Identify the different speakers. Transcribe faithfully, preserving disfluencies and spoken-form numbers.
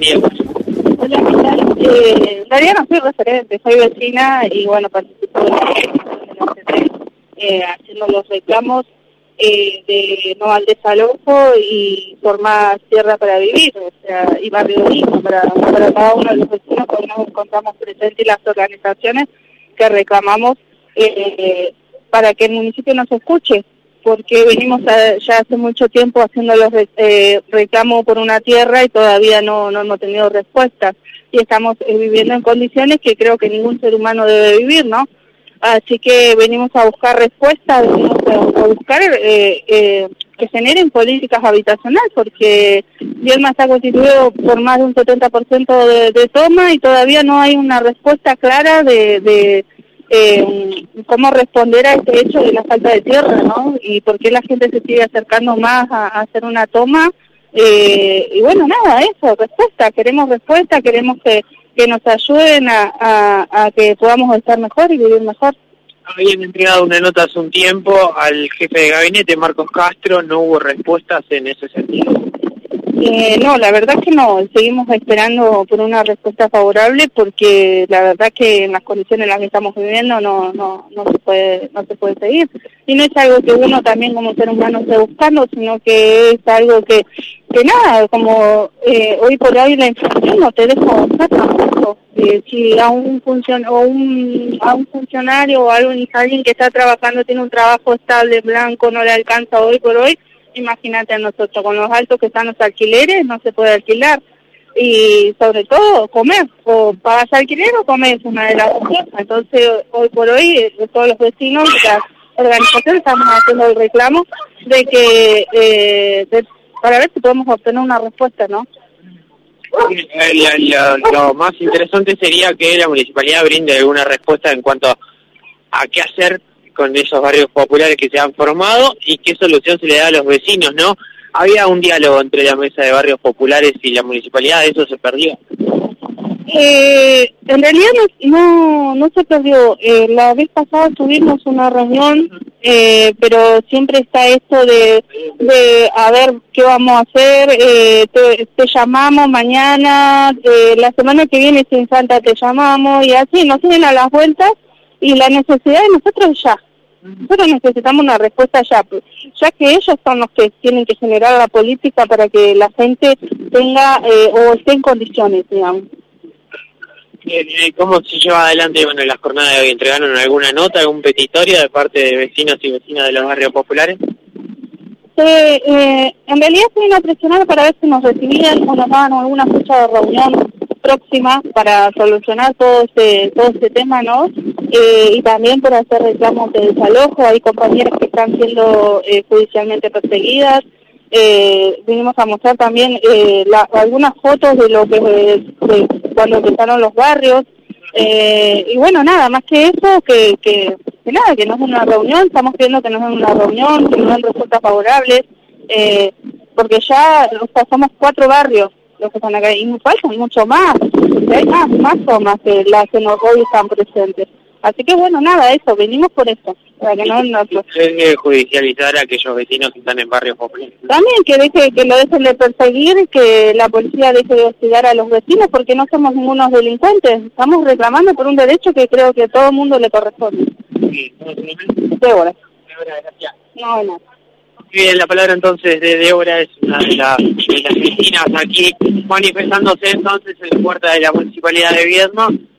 Speaker 1: día.
Speaker 2: Hola, ¿qué tal? Eh, en realidad no soy referente, soy vecina y bueno, participo de la, de la C T, eh, haciendo los reclamos eh, de no al desalojo y formar tierra para vivir, o sea, y barrio digno para, para cada uno de los vecinos que nos encontramos presentes y las organizaciones que reclamamos eh, para que el municipio nos escuche, porque venimos a, ya hace mucho tiempo haciendo los eh, reclamos por una tierra y todavía no, no hemos tenido respuestas. Y estamos eh, viviendo en condiciones que creo que ningún ser humano debe vivir, ¿no? Así que venimos a buscar respuestas, venimos a, a buscar eh, eh, que generen políticas habitacionales, porque Viedma está constituido por más de un setenta por ciento de, de toma y todavía no hay una respuesta clara de... de Eh, cómo responder a este hecho de la falta de tierra, ¿no? Y por qué la gente se sigue acercando más a, a hacer una toma. Eh, y bueno, nada, eso, respuesta. Queremos respuesta, queremos que, que nos ayuden a, a, a que podamos estar mejor y vivir mejor.
Speaker 1: Habían entregado una nota hace un tiempo al jefe de gabinete, Marcos Castro, no hubo respuestas en ese sentido.
Speaker 2: Eh, no, la verdad que no, seguimos esperando por una respuesta favorable porque la verdad que en las condiciones en las que estamos viviendo no no no se puede no se puede seguir. Y no es algo que uno también como ser humano esté buscando, sino que es algo que, que nada, como eh, hoy por hoy la inflación no te deja avanzar tampoco. Eh, si a un, funcion o un, a un funcionario o a alguien, alguien que está trabajando, tiene un trabajo estable, blanco, no le alcanza hoy por hoy, imagínate a nosotros, con los altos que están los alquileres, no se puede alquilar. Y sobre todo, comer. O pagas alquiler o comer, es una de las cosas. Entonces, hoy por hoy, todos los vecinos, las organizaciones, estamos haciendo el reclamo de que, eh, de, para ver si podemos obtener una respuesta, ¿no?
Speaker 1: La, la, lo más interesante sería que la municipalidad brinde alguna respuesta en cuanto a qué hacer con esos barrios populares que se han formado y qué solución se le da a los vecinos, ¿no? Había un diálogo entre la mesa de barrios populares y la municipalidad, ¿eso se perdió?
Speaker 2: Eh, en realidad no, no, no se perdió. Eh, la vez pasada tuvimos una reunión, eh, pero siempre está esto de, de a ver qué vamos a hacer, eh, te, te llamamos mañana, eh, la semana que viene sin falta te llamamos y así nos tienen a las vueltas. Y la necesidad de nosotros es ya. Nosotros necesitamos una respuesta ya, ya que ellos son los que tienen que generar la política para que la gente tenga eh, o esté en condiciones, digamos.
Speaker 1: ¿Cómo se lleva adelante bueno, las jornadas de hoy? ¿Entregaron alguna nota, algún petitorio de parte de vecinos y vecinas de los barrios populares?
Speaker 2: Eh, eh, en realidad se vino a presionar para ver si nos recibían o nos daban alguna fecha de reunión próxima para solucionar todo este todo este tema, ¿no? Eh, y también por hacer reclamos de desalojo. Hay compañeras que están siendo eh, judicialmente perseguidas. Eh, vinimos a mostrar también eh, la, algunas fotos de lo que de, de cuando empezaron los barrios. Eh, y bueno, nada, más que eso, que, que, que nada, que nos den una reunión. Estamos pidiendo que nos den una reunión, que nos den respuestas favorables, eh, porque ya o sea, somos cuatro barrios los que están acá, y nos faltan mucho más, hay más, más tomas que las que nos hoy están presentes. Así que bueno, nada, eso, venimos por eso, para que no nos...
Speaker 1: ¿Debe judicializar a aquellos vecinos que están en barrios populares?
Speaker 2: También que deje, que lo dejen de perseguir, que la policía deje de hostigar a los vecinos, porque no somos ningunos delincuentes, estamos reclamando por un derecho que creo que a todo el mundo le corresponde.
Speaker 1: Sí, ¿no?
Speaker 2: Débora.
Speaker 1: Débora, gracias.
Speaker 2: No, no.
Speaker 1: Bien, la palabra entonces de Débora es una de, la, de las vecinas aquí manifestándose entonces en la puerta de la Municipalidad de Viedma.